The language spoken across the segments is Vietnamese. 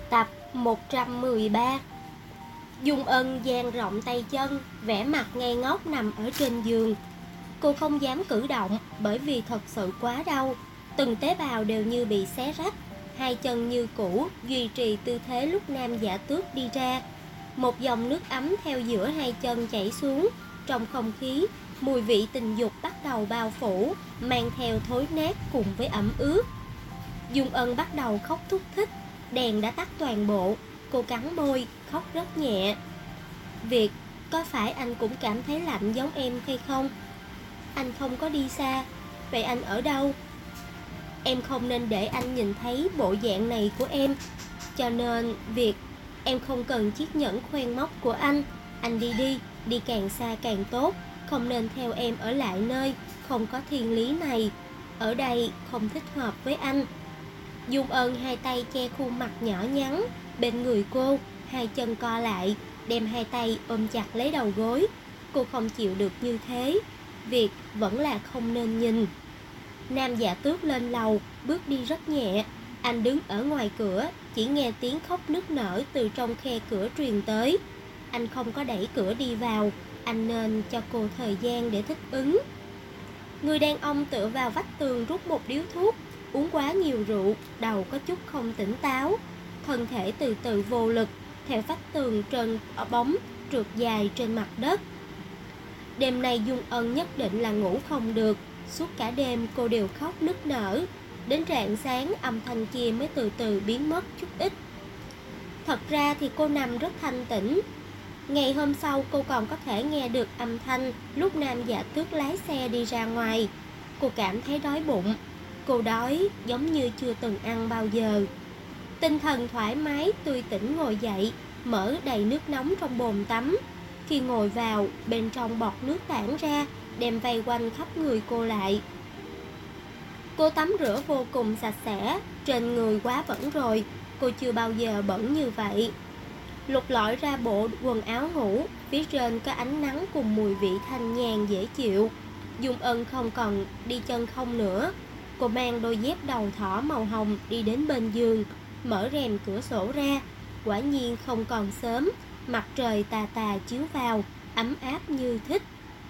Tập 113. Dung Ân dang rộng tay chân, vẻ mặt ngây ngốc nằm ở trên giường. Cô không dám cử động bởi vì thật sự quá đau. Từng tế bào đều như bị xé rách. Hai chân như cũ duy trì tư thế lúc Nam Dạ Tước đi ra. Một dòng nước ấm theo giữa hai chân chảy xuống. Trong không khí, mùi vị tình dục bắt đầu bao phủ, mang theo thối nát cùng với ẩm ướt. Dung Ân bắt đầu khóc thúc thích. Đèn đã tắt toàn bộ. Cô cắn môi, khóc rất nhẹ. Việt, có phải anh cũng cảm thấy lạnh giống em hay không? Anh không có đi xa. Vậy anh ở đâu? Em không nên để anh nhìn thấy bộ dạng này của em. Cho nên, Việt, em không cần chiếc nhẫn khoen móc của anh. Anh đi đi, đi càng xa càng tốt. Không nên theo em ở lại nơi không có thiên lý này. Ở đây không thích hợp với anh. Dung Ân hai tay che khuôn mặt nhỏ nhắn bên người cô, hai chân co lại, đem hai tay ôm chặt lấy đầu gối. Cô không chịu được như thế. Việc vẫn là không nên nhìn. Nam Dạ Tước lên lầu, bước đi rất nhẹ. Anh đứng ở ngoài cửa, chỉ nghe tiếng khóc nức nở từ trong khe cửa truyền tới. Anh không có đẩy cửa đi vào. Anh nên cho cô thời gian để thích ứng. Người đàn ông tựa vào vách tường rút một điếu thuốc. Uống quá nhiều rượu, đầu có chút không tỉnh táo. Thân thể từ từ vô lực, theo vách tường trơn bóng trượt dài trên mặt đất. Đêm nay Dung Ân nhất định là ngủ không được. Suốt cả đêm cô đều khóc nức nở. Đến rạng sáng âm thanh kia mới từ từ biến mất chút ít. Thật ra thì cô nằm rất thanh tĩnh. Ngày hôm sau cô còn có thể nghe được âm thanh lúc Nam Dạ Tước lái xe đi ra ngoài. Cô cảm thấy đói bụng. Cô đói giống như chưa từng ăn bao giờ. Tinh thần thoải mái tươi tỉnh ngồi dậy, mở đầy nước nóng trong bồn tắm. Khi ngồi vào, bên trong bọt nước tản ra, đem vây quanh khắp người cô lại. Cô tắm rửa vô cùng sạch sẽ, trên người quá bẩn rồi. Cô chưa bao giờ bẩn như vậy. Lục lọi ra bộ quần áo ngủ, phía trên có ánh nắng cùng mùi vị thanh nhàn dễ chịu. Dung Ân không còn đi chân không nữa. Cô mang đôi dép đầu thỏ màu hồng đi đến bên giường, mở rèm cửa sổ ra. Quả nhiên không còn sớm, mặt trời tà tà chiếu vào, ấm áp như thích.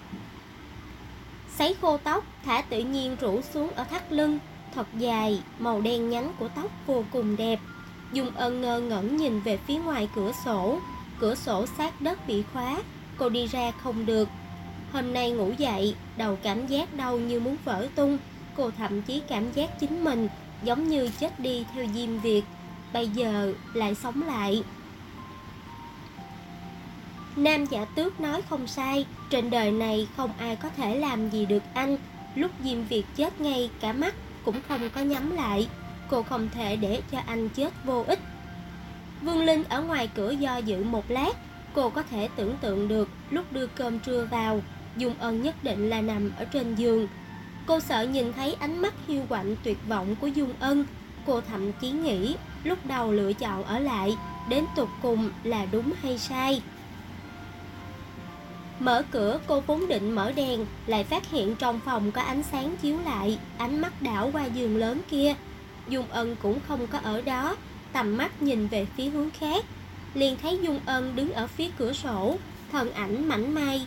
Sấy khô tóc, thả tự nhiên rủ xuống ở thắt lưng, thật dài, màu đen nhánh của tóc vô cùng đẹp. Dung Ân ngơ ngẩn nhìn về phía ngoài cửa sổ sát đất bị khóa, cô đi ra không được. Hôm nay ngủ dậy, đầu cảm giác đau như muốn vỡ tung. Cô thậm chí cảm giác chính mình giống như chết đi theo Diêm Việt, bây giờ lại sống lại. Nam Dạ Tước nói không sai, trên đời này không ai có thể làm gì được anh. Lúc Diêm Việt chết ngay cả mắt cũng không có nhắm lại. Cô không thể để cho anh chết vô ích. Vương Linh ở ngoài cửa do dự một lát. Cô có thể tưởng tượng được lúc đưa cơm trưa vào, Dung Ân nhất định là nằm ở trên giường. Cô sợ nhìn thấy ánh mắt hiu quạnh tuyệt vọng của Dung Ân. Cô thậm chí nghĩ lúc đầu lựa chọn ở lại đến tột cùng là đúng hay sai. Mở cửa, cô vốn định mở đèn, lại phát hiện trong phòng có ánh sáng chiếu lại. Ánh mắt đảo qua giường lớn kia. Dung Ân cũng không có ở đó. Tầm mắt nhìn về phía hướng khác, liền thấy Dung Ân đứng ở phía cửa sổ, thân ảnh mảnh mai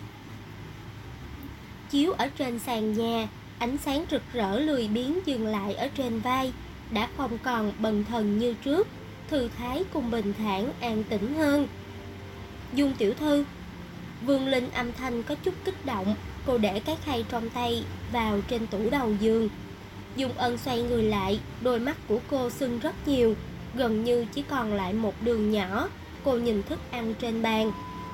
chiếu ở trên sàn nhà. Ánh sáng rực rỡ lười biếng dừng lại ở trên vai, đã không còn bần thần như trước, thư thái cùng bình thản an tĩnh hơn. Dung tiểu thư. Vương Linh âm thanh có chút kích động. Cô để cái khay trong tay vào trên tủ đầu giường. Dung Ân xoay người lại, đôi mắt của cô sưng rất nhiều, gần như chỉ còn lại một đường nhỏ. Cô nhìn thức ăn trên bàn.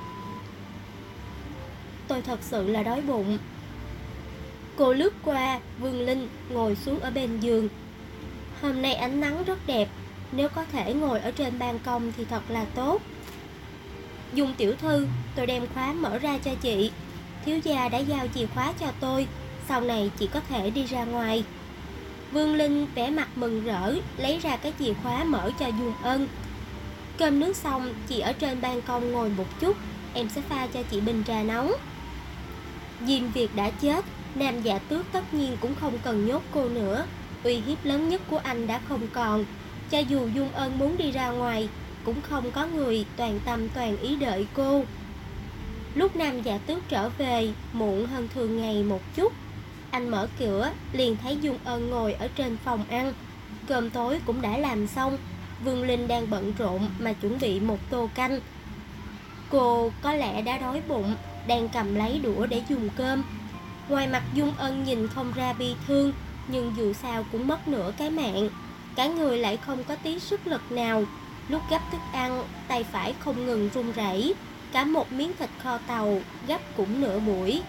Tôi thật sự là đói bụng. Cô lướt qua Vương Linh, ngồi xuống ở bên giường. Hôm nay ánh nắng rất đẹp, nếu có thể ngồi ở trên ban công thì thật là tốt. Dung tiểu thư, tôi đem khóa mở ra cho chị. Thiếu gia đã giao chìa khóa cho tôi, sau này chị có thể đi ra ngoài. Vương Linh vẻ mặt mừng rỡ, lấy ra cái chìa khóa mở cho Dung Ân. Cơm nước xong, chị ở trên ban công ngồi một chút, em sẽ pha cho chị bình trà nóng. Diêm Việt đã chết, Nam Dạ Tước tất nhiên cũng không cần nhốt cô nữa. Uy hiếp lớn nhất của anh đã không còn. Cho dù Dung Ân muốn đi ra ngoài, cũng không có người toàn tâm toàn ý đợi cô. Lúc Nam Dạ Tước trở về muộn hơn thường ngày một chút, anh mở cửa liền thấy Dung Ân ngồi ở trên phòng ăn. Cơm tối cũng đã làm xong, Vương Linh đang bận rộn mà chuẩn bị một tô canh. Cô có lẽ đã đói bụng, đang cầm lấy đũa để dùng cơm. Ngoài mặt Dung Ân nhìn không ra bi thương, nhưng dù sao cũng mất nửa cái mạng. Cả người lại không có tí sức lực nào. Lúc gắp thức ăn, tay phải không ngừng run rẩy. Cả một miếng thịt kho tàu gắp cũng nửa buổi.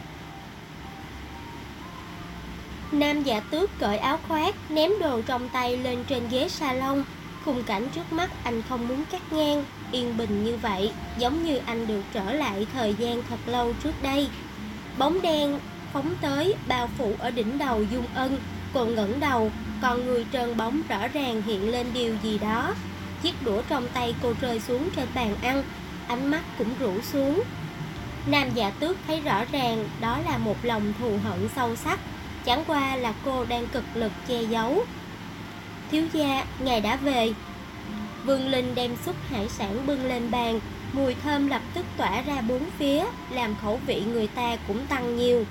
Nam Dạ Tước cởi áo khoác, ném đồ trong tay lên trên ghế salon. Khung cảnh trước mắt anh không muốn cắt ngang, yên bình như vậy, giống như anh được trở lại thời gian thật lâu trước đây. Bóng đen phóng tới, bao phủ ở đỉnh đầu Dung Ân. Cô ngẩng đầu, còn người trơn bóng rõ ràng hiện lên điều gì đó. Chiếc đũa trong tay cô rơi xuống trên bàn ăn, ánh mắt cũng rũ xuống. Nam Dạ Tước thấy rõ ràng đó là một lòng thù hận sâu sắc, chẳng qua là cô đang cực lực che giấu. Thiếu gia, ngài đã về. Vương Linh đem súp hải sản bưng lên bàn, mùi thơm lập tức tỏa ra bốn phía, làm khẩu vị người ta cũng tăng nhiều.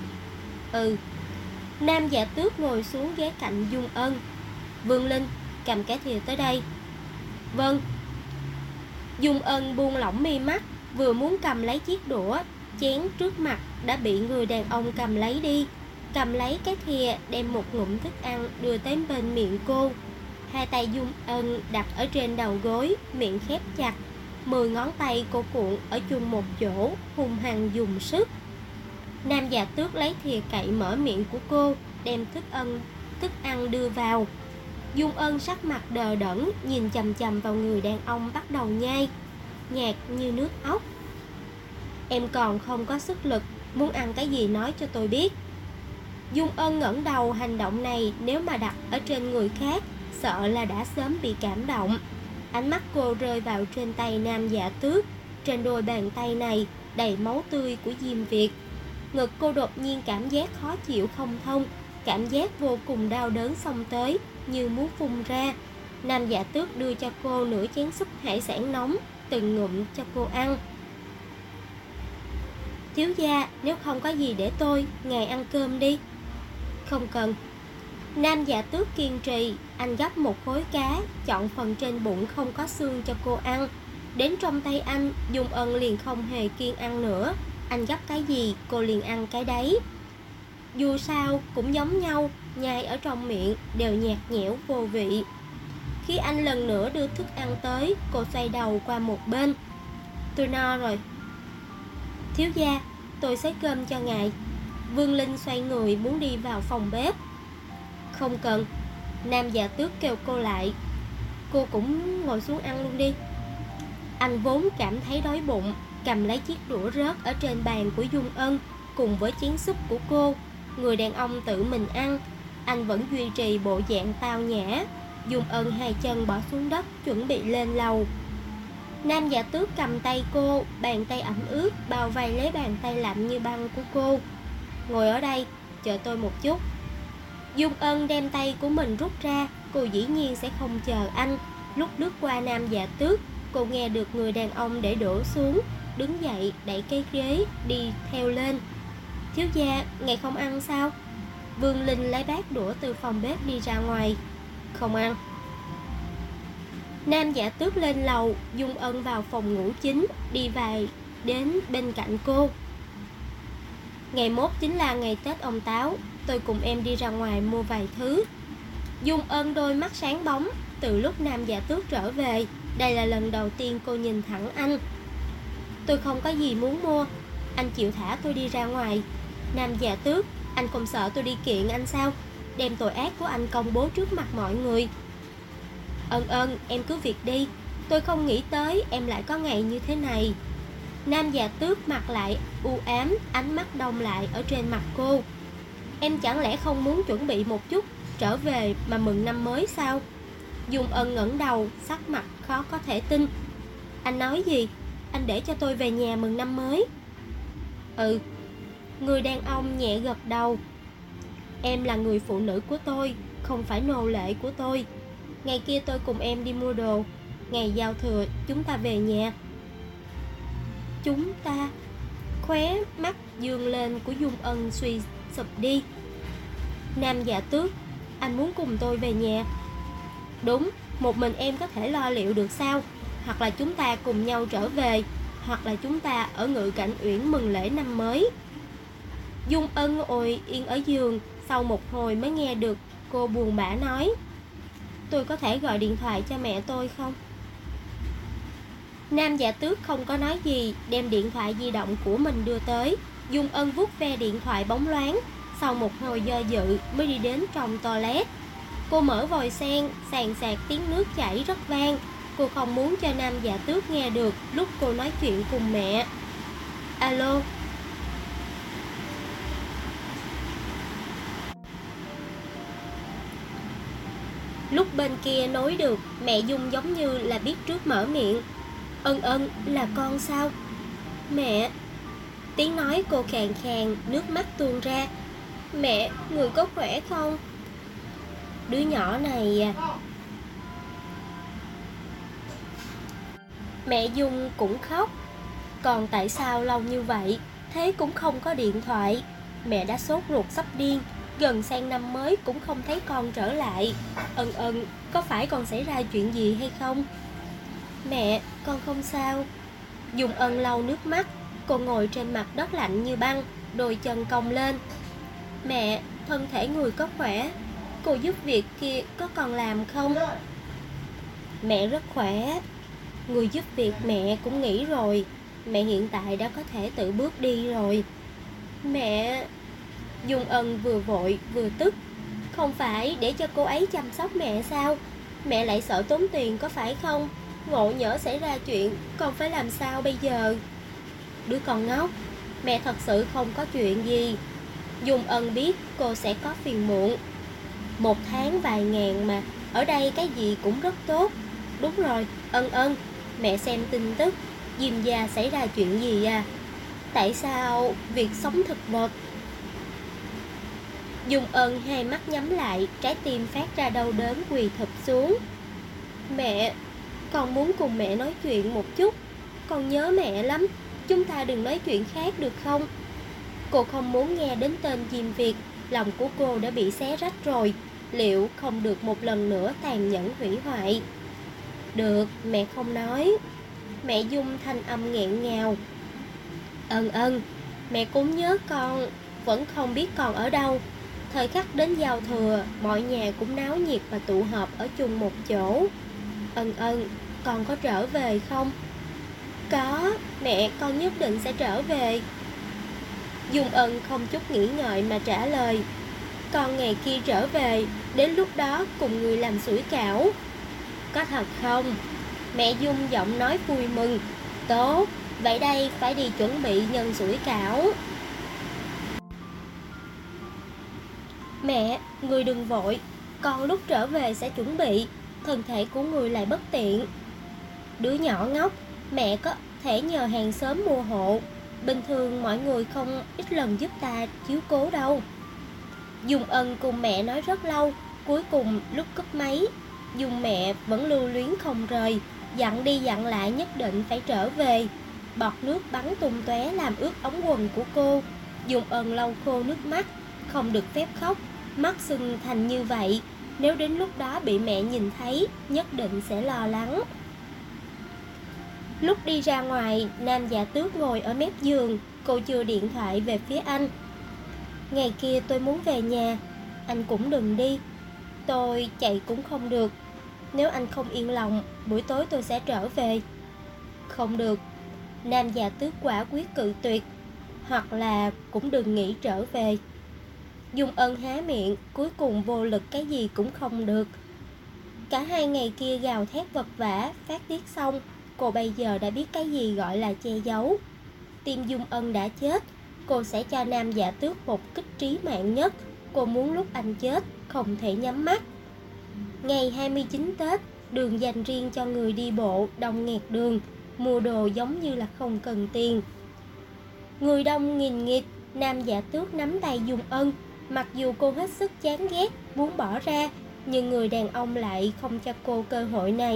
Nam Dạ Tước ngồi xuống ghế cạnh Dung Ân. Vương Linh, cầm cái thìa tới đây. Vâng. Dung Ân buông lỏng mi mắt, vừa muốn cầm lấy chiếc đũa, chén trước mặt đã bị người đàn ông cầm lấy đi. Cầm lấy cái thìa, đem một ngụm thức ăn đưa tới bên miệng cô. Hai tay Dung Ân đặt ở trên đầu gối, miệng khép chặt. 10 ngón tay cô cuộn ở chung một chỗ, hung hăng dùng sức. Nam Dạ Tước lấy thìa cậy mở miệng của cô, đem thức ăn đưa vào. Dung Ân sắc mặt đờ đẫn, nhìn chằm chằm vào người đàn ông bắt đầu nhai, nhạt như nước ốc. Em còn không có sức lực, muốn ăn cái gì nói cho tôi biết. Dung Ân ngẩng đầu, hành động này nếu mà đặt ở trên người khác, sợ là đã sớm bị cảm động. Ánh mắt cô rơi vào trên tay Nam Dạ Tước. Trên đôi bàn tay này đầy máu tươi của Diêm Việt. Ngực cô đột nhiên cảm giác khó chịu không thông, cảm giác vô cùng đau đớn xông tới, như muốn phun ra. Nam Dạ Tước đưa cho cô nửa chén súp hải sản nóng, từng ngụm cho cô ăn. Thiếu gia, nếu không có gì để tôi, ngài ăn cơm đi. Không cần. Nam Dạ Tước kiên trì, anh gắp một khối cá, chọn phần trên bụng không có xương cho cô ăn. Đến trong tay anh, Dung Ân liền không hề kiêng ăn nữa. Anh gắp cái gì, cô liền ăn cái đấy. Dù sao, cũng giống nhau, nhai ở trong miệng đều nhạt nhẽo vô vị. Khi anh lần nữa đưa thức ăn tới, cô xoay đầu qua một bên. Tôi no rồi. Thiếu gia, tôi xới cơm cho ngài. Vương Linh xoay người muốn đi vào phòng bếp. Không cần. Nam Dạ Tước kêu cô lại. Cô cũng ngồi xuống ăn luôn đi. Anh vốn cảm thấy đói bụng, cầm lấy chiếc đũa rớt ở trên bàn của Dung Ân cùng với chén súp của cô. Người đàn ông tự mình ăn, anh vẫn duy trì bộ dạng tao nhã. Dung Ân hai chân bỏ xuống đất chuẩn bị lên lầu. Nam Dạ Tước cầm tay cô, bàn tay ẩm ướt bao vây lấy bàn tay lạnh như băng của cô. Ngồi ở đây, chờ tôi một chút. Dung Ân đem tay của mình rút ra, cô dĩ nhiên sẽ không chờ anh. Lúc lướt qua Nam Dạ Tước, cô nghe được người đàn ông để đổ xuống, đứng dậy đẩy cái ghế đi theo lên. Thiếu gia, ngài không ăn sao? Vương Linh lấy bát đũa từ phòng bếp đi ra ngoài. Không ăn. Nam Dạ Tước lên lầu, Dung Ân vào phòng ngủ chính, đi về đến bên cạnh cô. Ngày mốt chính là ngày Tết ông Táo, tôi cùng em đi ra ngoài mua vài thứ. Dung Ân đôi mắt sáng bóng. Từ lúc Nam Dạ Tước trở về, đây là lần đầu tiên cô nhìn thẳng anh. Tôi không có gì muốn mua, anh chịu thả tôi đi ra ngoài. Nam Dạ Tước, anh không sợ tôi đi kiện anh sao? Đem tội ác của anh công bố trước mặt mọi người. Ân, em cứ việc đi. Tôi không nghĩ tới em lại có ngày như thế này. Nam Dạ Tước mặt lại u ám, ánh mắt đông lại ở trên mặt cô. Em chẳng lẽ không muốn chuẩn bị một chút, trở về mà mừng năm mới sao? Dung Ân ngẩng đầu, sắc mặt khó có thể tin. Anh nói gì? Anh để cho tôi về nhà mừng năm mới? Ừ. Người đàn ông nhẹ gật đầu. Em là người phụ nữ của tôi, không phải nô lệ của tôi. Ngày kia tôi cùng em đi mua đồ. ngày giao thừa chúng ta về nhà. Chúng ta? Khóe mắt dương lên của Dung Ân suy sụp đi. Nam Dạ Tước, anh muốn cùng tôi về nhà? Đúng, một mình em có thể lo liệu được sao? Hoặc là chúng ta cùng nhau trở về, hoặc là chúng ta ở Ngự Cảnh Uyển mừng lễ năm mới. Dung Ân ngồi yên ở giường, sau một hồi mới nghe được cô buồn bã nói, tôi có thể gọi điện thoại cho mẹ tôi không? Nam Dạ Tước không có nói gì, đem điện thoại di động của mình đưa tới. Dung Ân vuốt ve điện thoại bóng loáng, sau một hồi do dự mới đi đến trong toilet. Cô mở vòi sen, sàn sạt tiếng nước chảy rất vang. Cô không muốn cho Nam Dạ Tước nghe được lúc cô nói chuyện cùng mẹ. Alo. Lúc bên kia nối được, mẹ Dung giống như là biết trước mở miệng. Ân, là con sao? Mẹ. Tiếng nói cô khàn khàn, nước mắt tuôn ra. Mẹ, người có khỏe không? Đứa nhỏ này à. Mẹ Dung cũng khóc. Còn tại sao lâu như vậy, thế cũng không có điện thoại? Mẹ đã sốt ruột sắp điên. Gần sang năm mới cũng không thấy con trở lại. Ân, có phải con xảy ra chuyện gì hay không? Mẹ, con không sao. Dung Ân lau nước mắt. Cô ngồi trên mặt đất lạnh như băng, đôi chân cong lên. Mẹ, thân thể người có khỏe? Cô giúp việc kia có còn làm không? Mẹ rất khỏe. Người giúp việc mẹ cũng nghỉ rồi. Mẹ hiện tại đã có thể tự bước đi rồi. Mẹ... Dung Ân vừa vội vừa tức. Không phải để cho cô ấy chăm sóc mẹ sao? Mẹ lại sợ tốn tiền có phải không? Ngộ nhỡ xảy ra chuyện, con phải làm sao bây giờ? Đứa con ngốc, mẹ thật sự không có chuyện gì. Dung Ân biết cô sẽ có phiền muộn. Một tháng vài ngàn mà, ở đây cái gì cũng rất tốt. Đúng rồi, Ân, mẹ xem tin tức, Diêm gia xảy ra chuyện gì à? Tại sao việc sống thực vật? Dung Ân hai mắt nhắm lại, trái tim phát ra đau đớn quỳ thụp xuống. Mẹ, con muốn cùng mẹ nói chuyện một chút. Con nhớ mẹ lắm. Chúng ta đừng nói chuyện khác được không? Cô không muốn nghe đến tên Diêm Việt. Lòng của cô đã bị xé rách rồi. Liệu không được một lần nữa tàn nhẫn hủy hoại? Được, mẹ không nói. Mẹ Dung thanh âm nghẹn ngào. Ân, mẹ cũng nhớ con. Vẫn không biết con ở đâu. Thời khắc đến giao thừa, mọi nhà cũng náo nhiệt và tụ họp ở chung một chỗ. Ân, con có trở về không? Có, mẹ, con nhất định sẽ trở về. Dung Ân không chút nghĩ ngợi mà trả lời. Con ngày kia trở về, đến lúc đó cùng người làm sủi cảo. Có thật không? Mẹ Dung giọng nói vui mừng. Tốt, vậy đây phải đi chuẩn bị nhân sủi cảo. Mẹ, người đừng vội. Con lúc trở về sẽ chuẩn bị. Thân thể của người lại bất tiện. Đứa nhỏ ngốc, mẹ có thể nhờ hàng xóm mua hộ. Bình thường mọi người không ít lần giúp ta chiếu cố đâu. Dung Ân cùng mẹ nói rất lâu. Cuối cùng lúc cúp máy, Dung mẹ vẫn lưu luyến không rời. Dặn đi dặn lại nhất định phải trở về. Bọt nước bắn tung tóe làm ướt ống quần của cô. Dung Ân lau khô nước mắt. Không được phép khóc. Mắt sưng thành như vậy, nếu đến lúc đó bị mẹ nhìn thấy, nhất định sẽ lo lắng. Lúc đi ra ngoài, Nam Dạ Tước ngồi ở mép giường. Cô chừa điện thoại về phía anh. Ngày kia tôi muốn về nhà. Anh cũng đừng đi. Tôi chạy cũng không được. Nếu anh không yên lòng, buổi tối tôi sẽ trở về. Không được. Nam Dạ Tước quả quyết cự tuyệt. Hoặc là cũng đừng nghĩ trở về. Dung Ân há miệng, cuối cùng vô lực cái gì cũng không được. Cả hai ngày kia gào thét vật vã, phát tiết xong, cô bây giờ đã biết cái gì gọi là che giấu. Tim Dung Ân đã chết, cô sẽ cho Nam Dạ Tước một kích trí mạng nhất. Cô muốn lúc anh chết, không thể nhắm mắt. Ngày 29 Tết, đường dành riêng cho người đi bộ, đông nghẹt đường. Mua đồ giống như là không cần tiền. Người đông nghìn nghịt, Nam Dạ Tước nắm tay Dung Ân. Mặc dù cô hết sức chán ghét, muốn bỏ ra, nhưng người đàn ông lại không cho cô cơ hội này.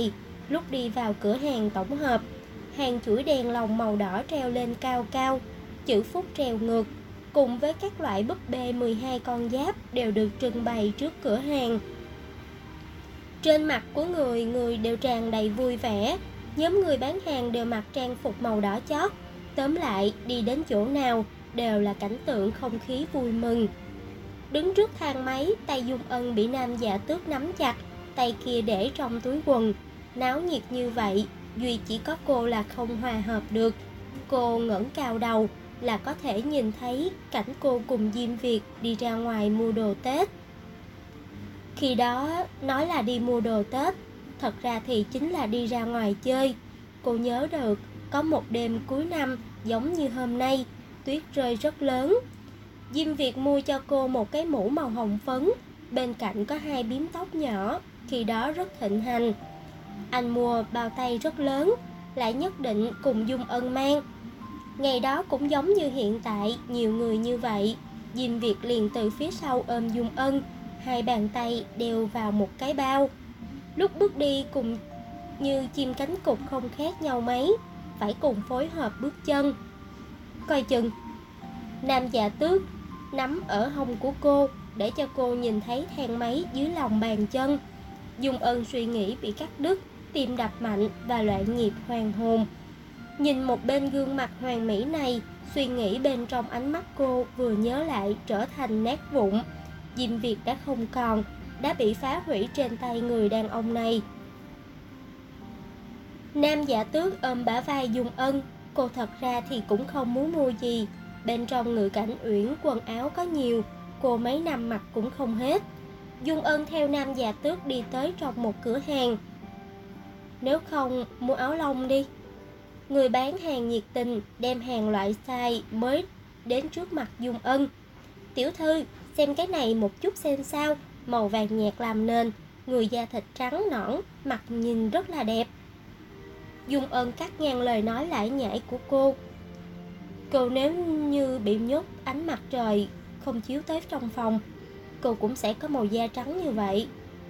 Lúc đi vào cửa hàng tổng hợp, hàng chuỗi đèn lồng màu đỏ treo lên cao cao, chữ Phúc treo ngược, cùng với các loại búp bê 12 con giáp đều được trưng bày trước cửa hàng. Trên mặt của người người đều tràn đầy vui vẻ. Nhóm người bán hàng đều mặc trang phục màu đỏ chót. Tóm lại, đi đến chỗ nào đều là cảnh tượng không khí vui mừng. Đứng trước thang máy, tay Dung Ân bị Nam Dạ Tước nắm chặt, tay kia để trong túi quần. Náo nhiệt như vậy, duy chỉ có cô là không hòa hợp được. Cô ngẩng cao đầu là có thể nhìn thấy cảnh cô cùng Diêm Việt đi ra ngoài mua đồ Tết. Khi đó nói là đi mua đồ Tết, thật ra thì chính là đi ra ngoài chơi. Cô nhớ được có một đêm cuối năm giống như hôm nay, tuyết rơi rất lớn. Diêm Việt mua cho cô một cái mũ màu hồng phấn, bên cạnh có 2 bím tóc nhỏ, khi đó rất thịnh hành. Anh mua bao tay rất lớn, lại nhất định cùng Dung Ân mang. Ngày đó cũng giống như hiện tại, nhiều người như vậy. Diêm Việt liền từ phía sau ôm Dung Ân, 2 bàn tay đeo vào một cái bao. Lúc bước đi cùng như chim cánh cụt không khác nhau mấy, phải cùng phối hợp bước chân. Coi chừng! Nam Dạ Tước nắm ở hông của cô để cho cô nhìn thấy thang máy dưới lòng bàn chân. Dung Ân suy nghĩ bị cắt đứt, tim đập mạnh và loạn nhịp hoàn hồn. Nhìn một bên gương mặt hoàn mỹ này, suy nghĩ bên trong ánh mắt cô vừa nhớ lại trở thành nát vụn. Diêm Việt đã không còn, đã bị phá hủy trên tay người đàn ông này. Nam Dạ Tước ôm bả vai Dung Ân. Cô thật ra thì cũng không muốn mua gì. Bên trong Ngự Cảnh Uyển quần áo có nhiều, cô mấy năm mặc cũng không hết. Dung Ân theo Nam Dạ Tước đi tới trong một cửa hàng. Nếu không, mua áo lông đi. Người bán hàng nhiệt tình đem hàng loại size mới đến trước mặt Dung Ân. Tiểu thư, xem cái này một chút xem sao, màu vàng nhạt làm nền, người da thịt trắng nõn, mặt nhìn rất là đẹp. Dung Ân cắt ngang lời nói lải nhải của cô. Cô nếu như bị nhốt ánh mặt trời không chiếu tới trong phòng, cô cũng sẽ có màu da trắng như vậy.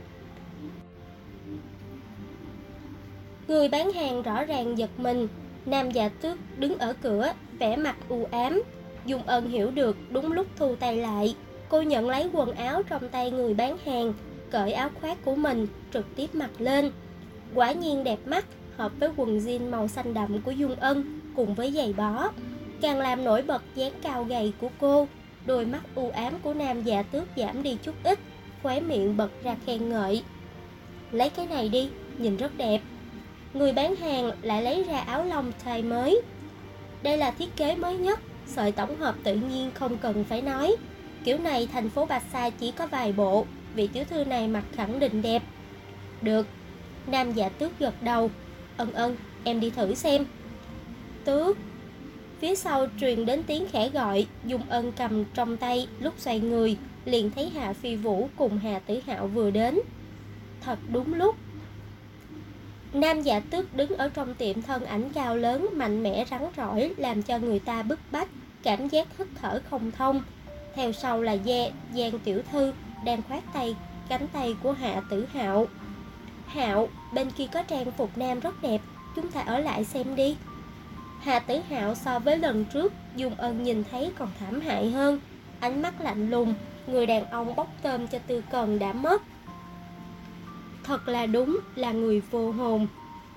Người bán hàng rõ ràng giật mình. Nam Dạ Tước đứng ở cửa, vẻ mặt u ám. Dung Ân hiểu được, đúng lúc thu tay lại. Cô nhận lấy quần áo trong tay người bán hàng, cởi áo khoác của mình, trực tiếp mặc lên. Quả nhiên đẹp mắt, hợp với quần jean màu xanh đậm của Dung Ân cùng với giày bó, càng làm nổi bật dáng cao gầy của cô. Đôi mắt u ám của Nam Dạ Tước giảm đi chút ít, khóe miệng bật ra khen ngợi. Lấy cái này đi, nhìn rất đẹp. Người bán hàng lại lấy ra áo lông thai mới. Đây là thiết kế mới nhất, sợi tổng hợp tự nhiên không cần phải nói. Kiểu này thành phố Bạch Sa chỉ có vài bộ, vị tiểu thư này mặc khẳng định đẹp. Được. Nam Dạ Tước gật đầu. Ân, em đi thử xem. Tước. Phía sau truyền đến tiếng khẽ gọi. Dung Ân cầm trong tay, lúc xoay người liền thấy Hạ Phi Vũ cùng Hà Tử Hạo vừa đến. Thật đúng lúc. Nam Dạ Tước đứng ở trong tiệm, thân ảnh cao lớn, mạnh mẽ rắn rỏi, làm cho người ta bức bách, cảm giác hít thở không thông. Theo sau là Giang tiểu thư đang khoác cánh tay của Hạ Tử Hạo. Hạo, bên kia có trang phục nam rất đẹp, chúng ta ở lại xem đi. Hạ Tử Hạo so với lần trước Dung Ân nhìn thấy còn thảm hại hơn, ánh mắt lạnh lùng, người đàn ông bốc tôm cho Tư Cần đã mất. Thật là đúng là người vô hồn.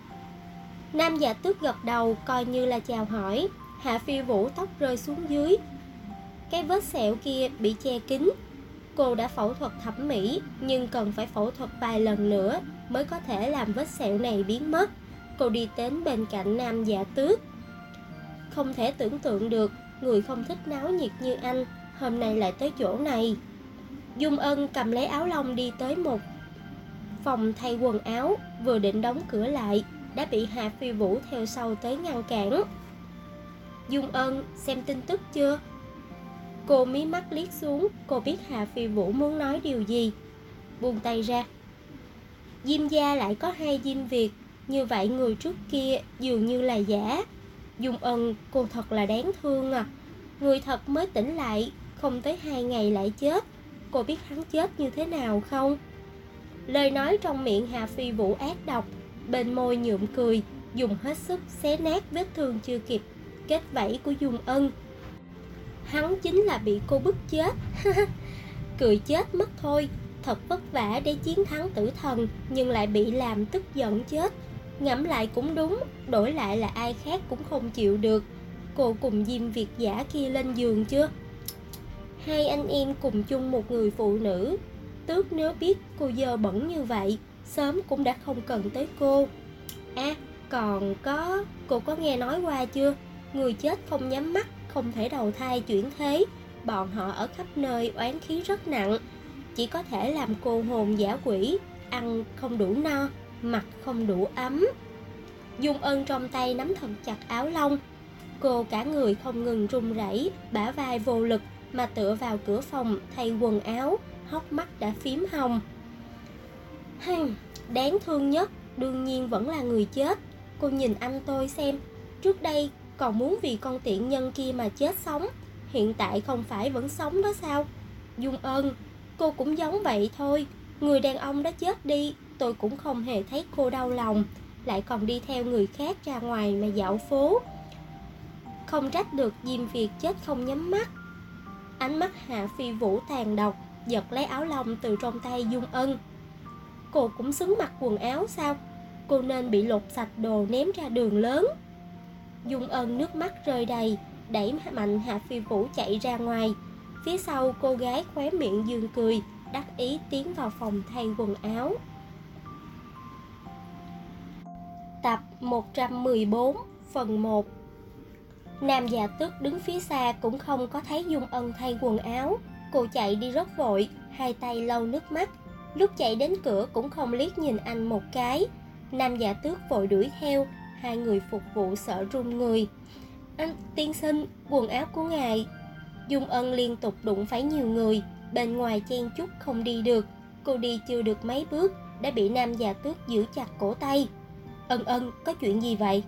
Nam Dạ Tước gật đầu coi như là chào hỏi. Hạ Phi Vũ tóc rơi xuống dưới, cái vết sẹo kia bị che kín. Cô đã phẫu thuật thẩm mỹ, nhưng cần phải phẫu thuật vài lần nữa mới có thể làm vết sẹo này biến mất. Cô đi đến bên cạnh Nam Dạ Tước. Không thể tưởng tượng được, người không thích náo nhiệt như anh hôm nay lại tới chỗ này. Dung Ân cầm lấy áo lông đi tới một phòng thay quần áo, vừa định đóng cửa lại đã bị Hạ Phi Vũ theo sau tới ngăn cản. Dung Ân, xem tin tức chưa? Cô mí mắt liếc xuống, cô biết Hạ Phi Vũ muốn nói điều gì. Buông tay ra. Diêm gia lại có 2 Diêm Việt, như vậy người trước kia dường như là giả. Dung Ân, cô thật là đáng thương à. Người thật mới tỉnh lại, không tới 2 ngày lại chết. Cô biết hắn chết như thế nào không? Lời nói trong miệng Hạ Phi Vũ ác độc, bên môi nhuộm cười, dùng hết sức xé nát vết thương chưa kịp kết vảy của Dung Ân. Hắn chính là bị cô bức chết. Cười chết mất thôi. Thật vất vả để chiến thắng tử thần, nhưng lại bị làm tức giận chết. Ngẫm lại cũng đúng, đổi lại là ai khác cũng không chịu được. Cô cùng Diêm Việt giả kia lên giường chưa? Hai anh em cùng chung một người phụ nữ. Tước nếu biết cô dơ bẩn như vậy, sớm cũng đã không cần tới cô. Còn có, cô có nghe nói qua chưa? Người chết không nhắm mắt, không thể đầu thai chuyển thế. Bọn họ ở khắp nơi oán khí rất nặng, chỉ có thể làm cô hồn dã quỷ, ăn không đủ no, mặc không đủ ấm. Dung Ân trong tay nắm thật chặt áo lông. Cô cả người không ngừng run rẩy, bả vai vô lực mà tựa vào cửa phòng thay quần áo, hốc mắt đã phím hồng. Đáng thương nhất đương nhiên vẫn là người chết. Cô nhìn anh tôi xem, trước đây còn muốn vì con tiện nhân kia mà chết sống, hiện tại không phải vẫn sống đó sao? Dung Ân, cô cũng giống vậy thôi. Người đàn ông đã chết đi, tôi cũng không hề thấy cô đau lòng, lại còn đi theo người khác ra ngoài mà dạo phố. Không trách được Diêm Việt chết không nhắm mắt. Ánh mắt Hạ Phi Vũ tàn độc, giật lấy áo lông từ trong tay Dung Ân. Cô cũng xứng mặc quần áo sao? Cô nên bị lột sạch đồ ném ra đường lớn. Dung Ân nước mắt rơi đầy, đẩy mạnh Hạ Phi Vũ chạy ra ngoài. Phía sau cô gái khóe miệng dương cười, đắc ý tiến vào phòng thay quần áo. Tập 114 phần 1. Nam Dạ Tước đứng phía xa cũng không có thấy Dung Ân thay quần áo. Cô chạy đi rất vội, hai tay lau nước mắt. Lúc chạy đến cửa cũng không liếc nhìn anh một cái. Nam Dạ Tước vội đuổi theo, hai người phục vụ sợ run người. Anh tiên sinh, quần áo của ngài. Dung Ân liên tục đụng phải nhiều người, bên ngoài chen chúc không đi được. Cô đi chưa được mấy bước đã bị Nam Dạ Tước giữ chặt cổ tay. Ân, có chuyện gì vậy?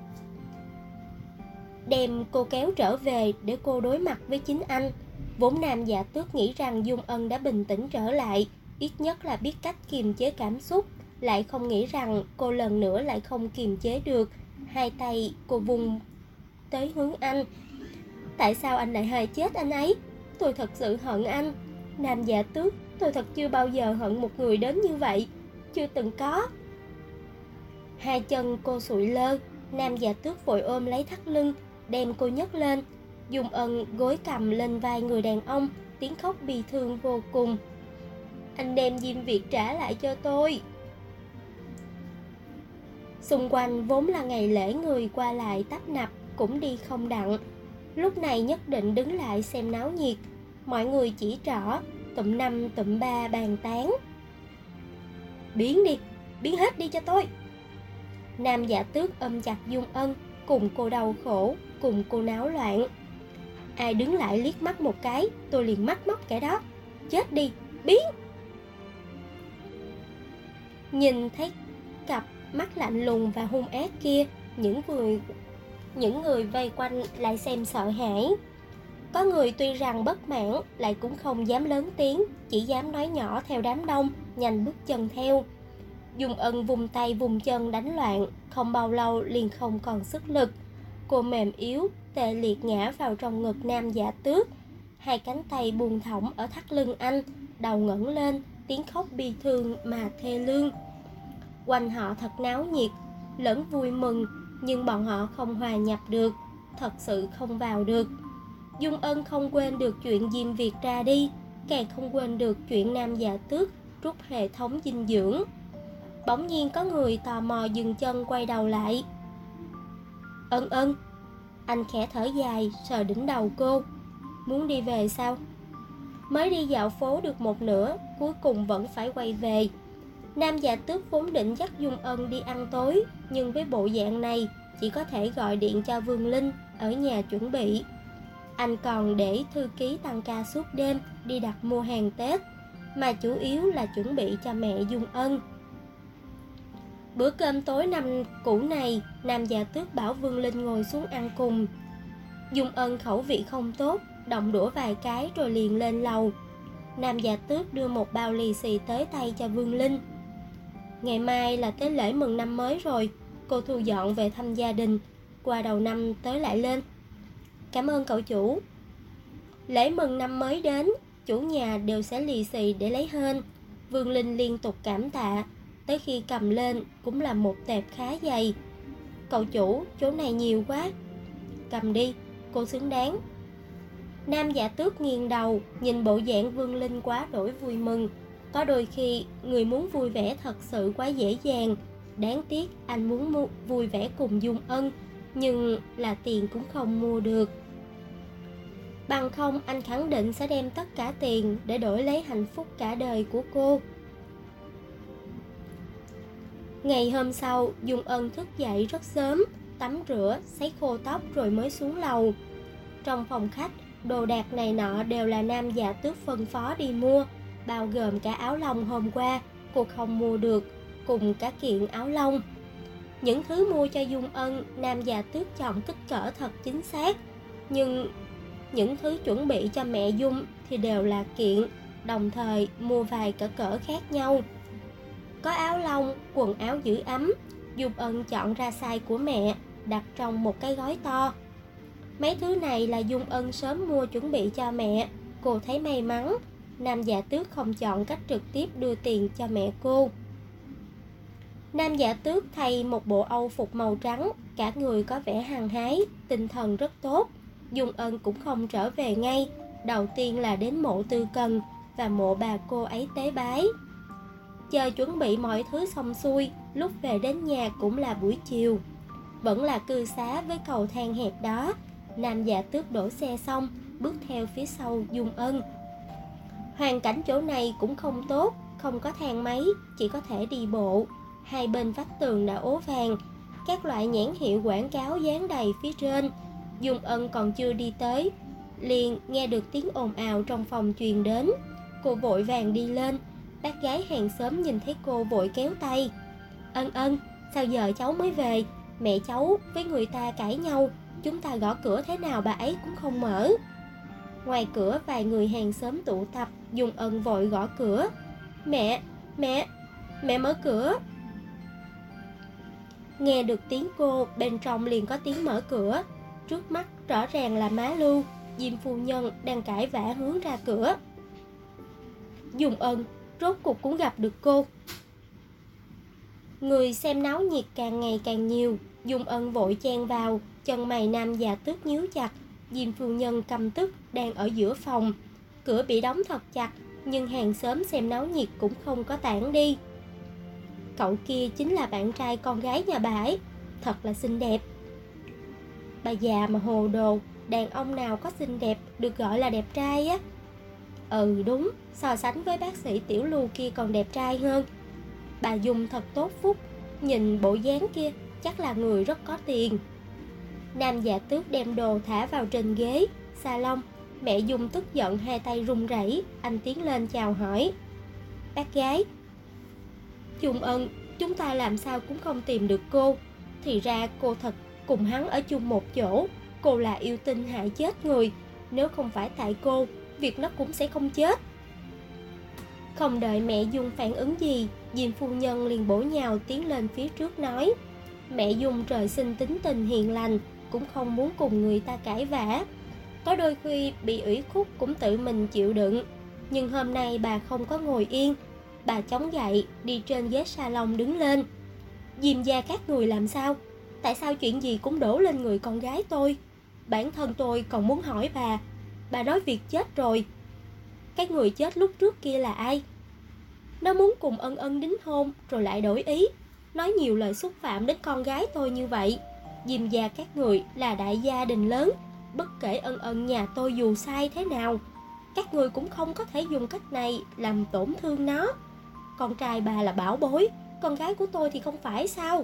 Đem cô kéo trở về để cô đối mặt với chính anh. Vốn Nam Dạ Tước nghĩ rằng Dung Ân đã bình tĩnh trở lại, ít nhất là biết cách kiềm chế cảm xúc, lại không nghĩ rằng cô lần nữa lại không kiềm chế được. Hai tay cô vung tới hướng anh. Tại sao anh lại hại chết anh ấy? Tôi thật sự hận anh. Nam Dạ Tước, tôi thật chưa bao giờ hận một người đến như vậy. Chưa từng có. Hai chân cô sụi lơ. Nam Dạ Tước vội ôm lấy thắt lưng, đem cô nhấc lên. Dung Ân gối cầm lên vai người đàn ông, tiếng khóc bi thương vô cùng. Anh đem Diêm Việt trả lại cho tôi. Xung quanh vốn là ngày lễ người qua lại tấp nập, cũng đi không đặng. Lúc này nhất định đứng lại xem náo nhiệt. Mọi người chỉ trỏ, tụm năm tụm ba bàn tán. Biến đi, biến hết đi cho tôi. Nam Dạ Tước ôm chặt Dung Ân, cùng cô đau khổ, cùng cô náo loạn. Ai đứng lại liếc mắt một cái, tôi liền mắt móc kẻ đó. Chết đi, biến. Nhìn thấy cặp mắt lạnh lùng và hung ác kia, những người vây quanh lại xem sợ hãi. Có người tuy rằng bất mãn, lại cũng không dám lớn tiếng, chỉ dám nói nhỏ theo đám đông, nhanh bước chân theo. Dung Ân vùng tay vùng chân đánh loạn, không bao lâu liền không còn sức lực. Cô mềm yếu, tê liệt ngã vào trong ngực Nam Dạ Tước. Hai cánh tay buông thõng ở thắt lưng anh, đầu ngẩng lên, tiếng khóc bi thương mà thê lương. Quanh họ thật náo nhiệt, lẫn vui mừng, nhưng bọn họ không hòa nhập được, thật sự không vào được. Dung Ân không quên được chuyện Diêm Việt ra đi, càng không quên được chuyện Nam Dạ Tước rút hệ thống dinh dưỡng. Bỗng nhiên có người tò mò dừng chân quay đầu lại. Ân, anh khẽ thở dài, sờ đỉnh đầu cô. Muốn đi về sao? Mới đi dạo phố được một nửa, cuối cùng vẫn phải quay về. Nam Dạ Tước vốn định dắt Dung Ân đi ăn tối, nhưng với bộ dạng này chỉ có thể gọi điện cho Vương Linh ở nhà chuẩn bị. Anh còn để thư ký tăng ca suốt đêm đi đặt mua hàng Tết, mà chủ yếu là chuẩn bị cho mẹ Dung Ân. Bữa cơm tối năm cũ này, Nam Dạ Tước bảo Vương Linh ngồi xuống ăn cùng. Dung Ân khẩu vị không tốt, động đũa vài cái rồi liền lên lầu. Nam Dạ Tước đưa một bao lì xì tới tay cho Vương Linh. Ngày mai là tới lễ mừng năm mới rồi, cô thu dọn về thăm gia đình, qua đầu năm tới lại lên. Cảm ơn cậu chủ. Lễ mừng năm mới đến, chủ nhà đều sẽ lì xì để lấy hên. Vương Linh liên tục cảm tạ, tới khi cầm lên cũng là một tệp khá dày. Cậu chủ, chỗ này nhiều quá. Cầm đi, cô xứng đáng. Nam Dạ Tước nghiêng đầu, nhìn bộ dạng Vương Linh quá đổi vui mừng. Có đôi khi, người muốn vui vẻ thật sự quá dễ dàng. Đáng tiếc anh muốn vui vẻ cùng Dung Ân, nhưng là tiền cũng không mua được. Bằng không anh khẳng định sẽ đem tất cả tiền để đổi lấy hạnh phúc cả đời của cô. Ngày hôm sau, Dung Ân thức dậy rất sớm, tắm rửa, sấy khô tóc rồi mới xuống lầu. Trong phòng khách, đồ đạc này nọ đều là Nam Dạ Tước phân phó đi mua, bao gồm cả áo lông hôm qua cô không mua được, cùng cả kiện áo lông. Những thứ mua cho Dung Ân, Nam Dạ Tước chọn kích cỡ thật chính xác, nhưng những thứ chuẩn bị cho mẹ Dung thì đều là kiện, đồng thời mua vài cỡ khác nhau. Có áo lông, quần áo giữ ấm, Dung Ân chọn ra size của mẹ, đặt trong một cái gói to. Mấy thứ này là Dung Ân sớm mua chuẩn bị cho mẹ, cô thấy may mắn. Nam Dạ Tước không chọn cách trực tiếp đưa tiền cho mẹ cô. Nam Dạ Tước thay một bộ âu phục màu trắng, cả người có vẻ hăng hái, tinh thần rất tốt. Dung Ân cũng không trở về ngay, đầu tiên là đến mộ Tư Cần và mộ bà cô ấy tế bái. Chờ chuẩn bị mọi thứ xong xuôi, lúc về đến nhà cũng là buổi chiều. Vẫn là cư xá với cầu thang hẹp đó. Nam Dạ Tước đổ xe xong, bước theo phía sau Dung Ân. Hoàn cảnh chỗ này cũng không tốt, không có thang máy, chỉ có thể đi bộ. Hai bên vách tường đã ố vàng, các loại nhãn hiệu quảng cáo dán đầy phía trên. Dung Ân còn chưa đi tới, liền nghe được tiếng ồn ào trong phòng truyền đến. Cô vội vàng đi lên, bác gái hàng xóm nhìn thấy cô vội kéo tay. Ân, sao giờ cháu mới về? Mẹ cháu với người ta cãi nhau, chúng ta gõ cửa thế nào bà ấy cũng không mở. Ngoài cửa vài người hàng xóm tụ tập, Dung Ân vội gõ cửa. Mẹ mở cửa. Nghe được tiếng cô, bên trong liền có tiếng mở cửa. Trước mắt rõ ràng là má Lưu, Diêm phu nhân đang cãi vã hướng ra cửa. Dung Ân, rốt cuộc cũng gặp được cô. Người xem náo nhiệt càng ngày càng nhiều, Dung Ân vội chen vào, chân mày Nam Dạ Tước nhíu chặt. Diêm phu nhân căm tức đang ở giữa phòng, cửa bị đóng thật chặt, nhưng hàng xóm xem náo nhiệt cũng không có tản đi. Cậu kia chính là bạn trai con gái nhà bà ấy, thật là xinh đẹp. Bà già mà hồ đồ, đàn ông nào có xinh đẹp được gọi là đẹp trai á? Ừ đúng, so sánh với bác sĩ Tiểu Lưu kia còn đẹp trai hơn. Bà Dung thật tốt phúc, nhìn bộ dáng kia chắc là người rất có tiền. Nam Dạ Tước đem đồ thả vào trên ghế salon. Mẹ Dung tức giận hai tay run rẩy. Anh tiến lên chào hỏi. Bác gái. Dung Ân, chúng ta làm sao cũng không tìm được cô. Thì ra cô thật cùng hắn ở chung một chỗ. Cô là yêu tinh hại chết người. Nếu không phải tại cô, việc nó cũng sẽ không chết. Không đợi mẹ Dung phản ứng gì, Diêm phu nhân liền bổ nhào tiến lên phía trước nói. Mẹ Dung trời sinh tính tình hiền lành, cũng không muốn cùng người ta cãi vã. Có đôi khi bị ủy khuất cũng tự mình chịu đựng. Nhưng hôm nay bà không có ngồi yên. Bà chống dậy, đi trên ghế salon đứng lên. Diêm gia các người làm sao? Tại sao chuyện gì cũng đổ lên người con gái tôi? Bản thân tôi còn muốn hỏi bà nói việc chết rồi. Cái người chết lúc trước kia là ai? Nó muốn cùng Ân đính hôn rồi lại đổi ý, nói nhiều lời xúc phạm đến con gái tôi như vậy. Diêm gia các người là đại gia đình lớn, bất kể Ân nhà tôi dù sai thế nào, các người cũng không có thể dùng cách này làm tổn thương nó. Con trai bà là bảo bối, con gái của tôi thì không phải sao?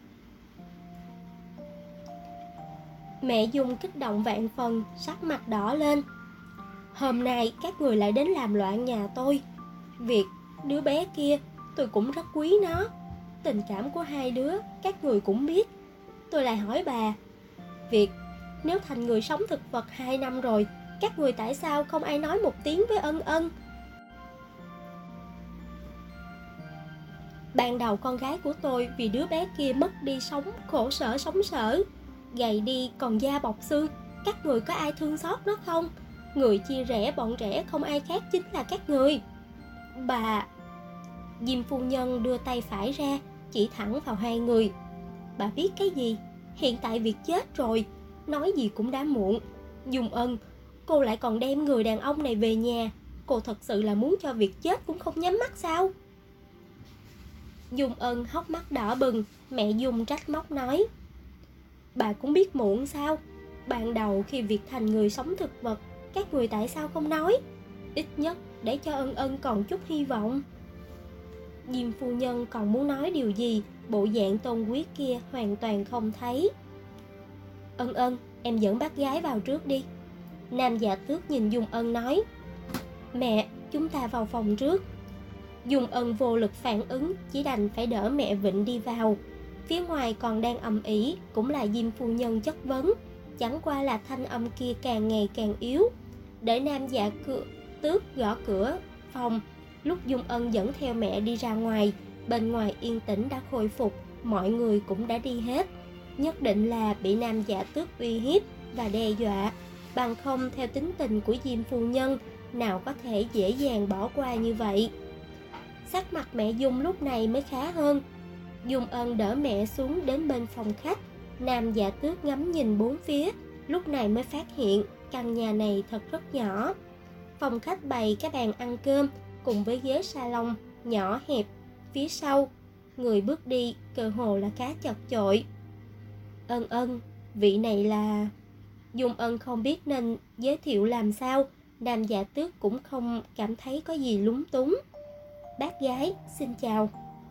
Mẹ Dung kích động vạn phần, sắc mặt đỏ lên. Hôm nay các người lại đến làm loạn nhà tôi. Việc đứa bé kia tôi cũng rất quý nó. Tình cảm của hai đứa các người cũng biết. Tôi lại hỏi bà, việc nếu thành người sống thực vật 2 năm rồi, các người tại sao không ai nói một tiếng với Ân? Ban đầu con gái của tôi vì đứa bé kia mất đi sống khổ sở sống sở, gầy đi còn da bọc xương. Các người có ai thương xót nó không? Người chia rẽ bọn trẻ không ai khác chính là các người. Bà... Diêm phu nhân đưa tay phải ra, chỉ thẳng vào hai người. Bà biết cái gì? Hiện tại việc chết rồi, nói gì cũng đã muộn. Dung Ân, cô lại còn đem người đàn ông này về nhà. Cô thật sự là muốn cho việc chết cũng không nhắm mắt sao? Dung Ân hốc mắt đỏ bừng. Mẹ Dung trách móc nói: bà cũng biết muộn sao? Ban đầu khi việc thành người sống thực vật, các người tại sao không nói? Ít nhất để cho Ân Ân còn chút hy vọng. Diêm phu nhân còn muốn nói điều gì, bộ dạng tôn quý kia hoàn toàn không thấy. Ân Ân, em dẫn bác gái vào trước đi. Nam Dạ Tước nhìn Dung Ân nói: mẹ, chúng ta vào phòng trước. Dung Ân vô lực phản ứng, chỉ đành phải đỡ mẹ vịnh đi vào. Phía ngoài còn đang ầm ĩ, cũng là Diêm phu nhân chất vấn, chẳng qua là thanh âm kia càng ngày càng yếu. Để Nam Dạ Tước gõ cửa phòng, lúc Dung Ân dẫn theo mẹ đi ra ngoài, bên ngoài yên tĩnh đã khôi phục, mọi người cũng đã đi hết. Nhất định là bị Nam Dạ Tước uy hiếp và đe dọa, bằng không theo tính tình của Diêm phu nhân, nào có thể dễ dàng bỏ qua như vậy. Sắc mặt mẹ Dung lúc này mới khá hơn. Dung Ân đỡ mẹ xuống đến bên phòng khách. Nam Dạ Tước ngắm nhìn bốn phía, lúc này mới phát hiện căn nhà này thật rất nhỏ. Phòng khách bày cái bàn ăn cơm cùng với ghế salon nhỏ hẹp. Phía sau, người bước đi cơ hồ là khá chật chội. Ân Ân, vị này là... Dung Ân không biết nên giới thiệu làm sao. Nam Dạ Tước cũng không cảm thấy có gì lúng túng. Bác gái, xin chào.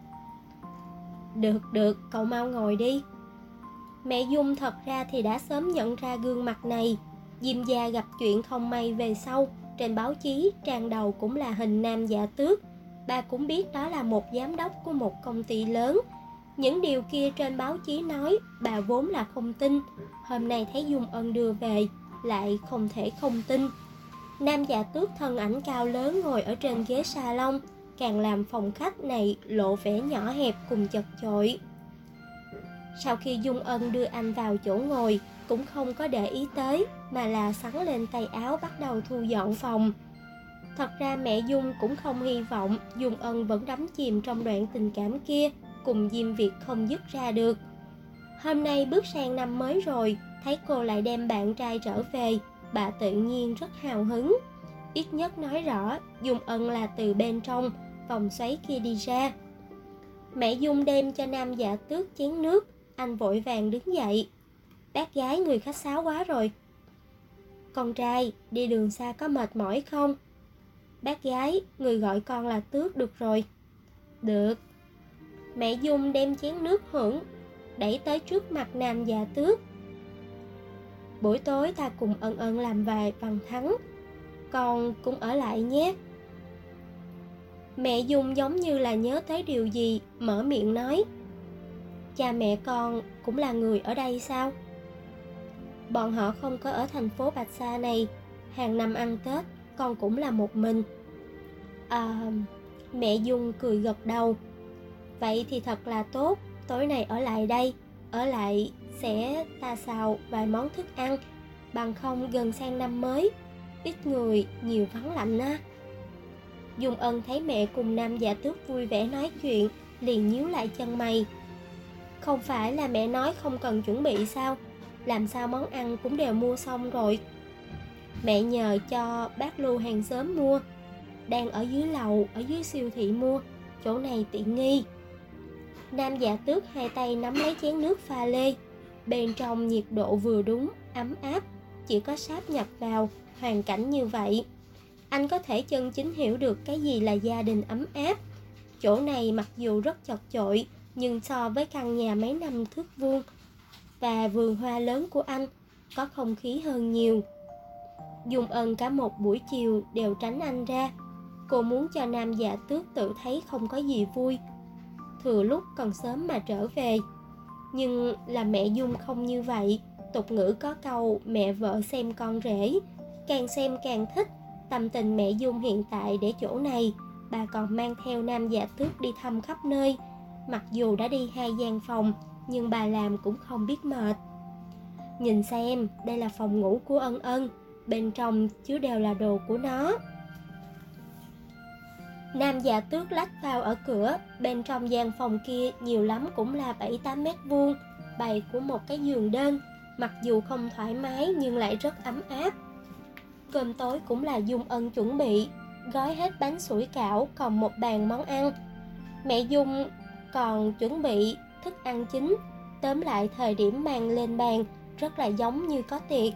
Được, cậu mau ngồi đi. Mẹ Dung thật ra thì đã sớm nhận ra gương mặt này. Diêm gia gặp chuyện không may về sau, trên báo chí trang đầu cũng là hình Nam Dạ Tước. Bà cũng biết đó là một giám đốc của một công ty lớn. Những điều kia trên báo chí nói, bà vốn là không tin. Hôm nay thấy Dung Ân đưa về, lại không thể không tin. Nam Dạ Tước thân ảnh cao lớn ngồi ở trên ghế salon, càng làm phòng khách này lộ vẻ nhỏ hẹp cùng chật chội. Sau khi Dung Ân đưa anh vào chỗ ngồi, cũng không có để ý tới, mà là xắn lên tay áo bắt đầu thu dọn phòng. Thật ra mẹ Dung cũng không hy vọng Dung Ân vẫn đắm chìm trong đoạn tình cảm kia, cùng Diêm Việt không dứt ra được. Hôm nay bước sang năm mới rồi, thấy cô lại đem bạn trai trở về, bà tự nhiên rất hào hứng. Ít nhất nói rõ Dung Ân là từ bên trong vòng xoáy kia đi ra. Mẹ Dung đem cho Nam Dạ Tước chén nước, anh vội vàng đứng dậy. Bác gái người khách sáo quá rồi. Con trai, đi đường xa có mệt mỏi không? Bác gái, người gọi con là Tước được rồi. Được. Mẹ Dung đem chén nước hưởng, đẩy tới trước mặt Nam Dạ Tước. Buổi tối ta cùng Ân Ân làm vài bằng thắng, con cũng ở lại nhé. Mẹ Dung giống như là nhớ tới điều gì, mở miệng nói. Cha mẹ con cũng là người ở đây sao? Bọn họ không có ở thành phố Bạch Sa này. Hàng năm ăn Tết, con cũng là một mình. Mẹ Dung cười gật đầu. Vậy thì thật là tốt, tối nay ở lại đây. Ở lại sẽ ta xào vài món thức ăn, bằng không gần sang năm mới, ít người nhiều vắng lạnh á. Dung Ân thấy mẹ cùng Nam Dạ Tước vui vẻ nói chuyện, liền nhíu lại chân mày. Không phải là mẹ nói không cần chuẩn bị sao? Làm sao món ăn cũng đều mua xong rồi? Mẹ nhờ cho bác Lưu hàng xóm mua, đang ở dưới lầu, ở dưới siêu thị mua, chỗ này tiện nghi. Nam Dạ Tước hai tay nắm lấy chén nước pha lê, bên trong nhiệt độ vừa đúng, ấm áp, chỉ có sáp nhập vào hoàn cảnh như vậy, anh có thể chân chính hiểu được cái gì là gia đình ấm áp. Chỗ này mặc dù rất chật chội, nhưng so với căn nhà mấy năm thước vuông và vườn hoa lớn của anh, có không khí hơn nhiều. Dung Ân cả một buổi chiều đều tránh anh ra. Cô muốn cho Nam Dạ Tước tự thấy không có gì vui, thừa lúc còn sớm mà trở về. Nhưng là mẹ Dung không như vậy. Tục ngữ có câu mẹ vợ xem con rể, càng xem càng thích. Tâm tình mẹ Dung hiện tại để chỗ này, bà còn mang theo Nam Dạ Tước đi thăm khắp nơi, Mặc dù đã đi 2 gian phòng, nhưng bà làm cũng không biết mệt. Nhìn xem, đây là phòng ngủ của Ân Ân, bên trong chứa đều là đồ của nó. Nam Dạ Tước lách vào ở cửa, bên trong gian phòng kia nhiều lắm cũng là 7-8 mét vuông, bày của một cái giường đơn, mặc dù không thoải mái nhưng lại rất ấm áp. Cơm tối cũng là Dung Ân chuẩn bị, gói hết bánh sủi cảo, còn một bàn món ăn. Mẹ Dung còn chuẩn bị thức ăn chính, tóm lại thời điểm mang lên bàn rất là giống như có tiệc.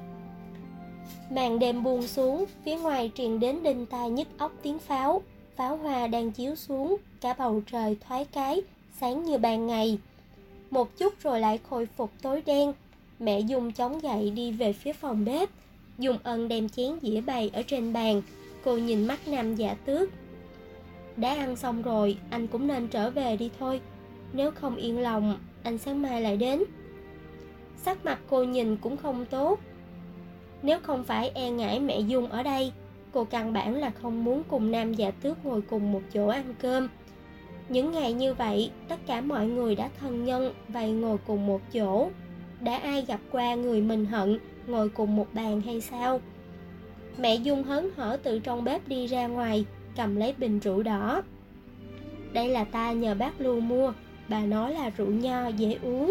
Màn đêm buông xuống, phía ngoài truyền đến đinh tai nhức óc tiếng pháo. Pháo hoa đang chiếu xuống, cả bầu trời thoáng cái, sáng như ban ngày. Một chút rồi lại khôi phục tối đen. Mẹ Dung chống gậy đi về phía phòng bếp. Dung Ân đem chén dĩa bày ở trên bàn. Cô nhìn mắt Nam Dạ Tước. Đã ăn xong rồi, anh cũng nên trở về đi thôi. Nếu không yên lòng, anh sáng mai lại đến. Sắc mặt cô nhìn cũng không tốt. Nếu không phải e ngại mẹ Dung ở đây, cô căn bản là không muốn cùng Nam Dạ Tước ngồi cùng một chỗ ăn cơm. Những ngày như vậy, tất cả mọi người đã thân nhân vây ngồi cùng một chỗ. Đã ai gặp qua người mình hận ngồi cùng một bàn hay sao? Mẹ Dung hớn hở từ trong bếp đi ra ngoài, cầm lấy bình rượu đỏ. Đây là ta nhờ bác Lưu mua, bà nói là rượu nho dễ uống.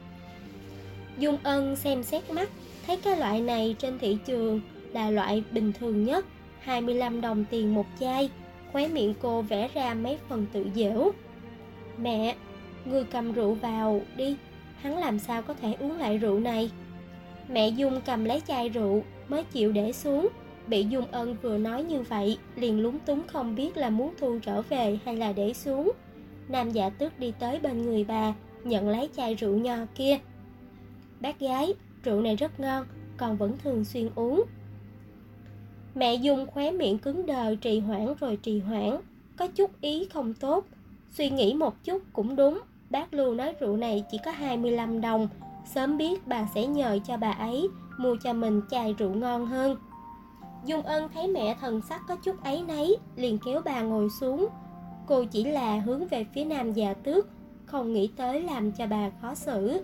Dung Ân xem xét mắt, thấy cái loại này trên thị trường là loại bình thường nhất, 25 đồng tiền một chai. Khóe miệng cô vẽ ra mấy phần tự giễu. Mẹ, người cầm rượu vào đi, hắn làm sao có thể uống lại rượu này? Mẹ Dung cầm lấy chai rượu mới chịu để xuống. Bị Dung Ân vừa nói như vậy, liền lúng túng không biết là muốn thu trở về hay là để xuống. Nam Dạ Tước đi tới bên người bà, nhận lấy chai rượu nho kia. Bác gái, rượu này rất ngon, con vẫn thường xuyên uống. Mẹ Dung khóe miệng cứng đờ, trì hoãn rồi trì hoãn, có chút ý không tốt. Suy nghĩ một chút cũng đúng, bác Lưu nói rượu này chỉ có 25 đồng, sớm biết bà sẽ nhờ cho bà ấy mua cho mình chai rượu ngon hơn. Dung Ân thấy mẹ thần sắc có chút áy náy, liền kéo bà ngồi xuống. Cô chỉ là hướng về phía Nam Dạ Tước, không nghĩ tới làm cho bà khó xử.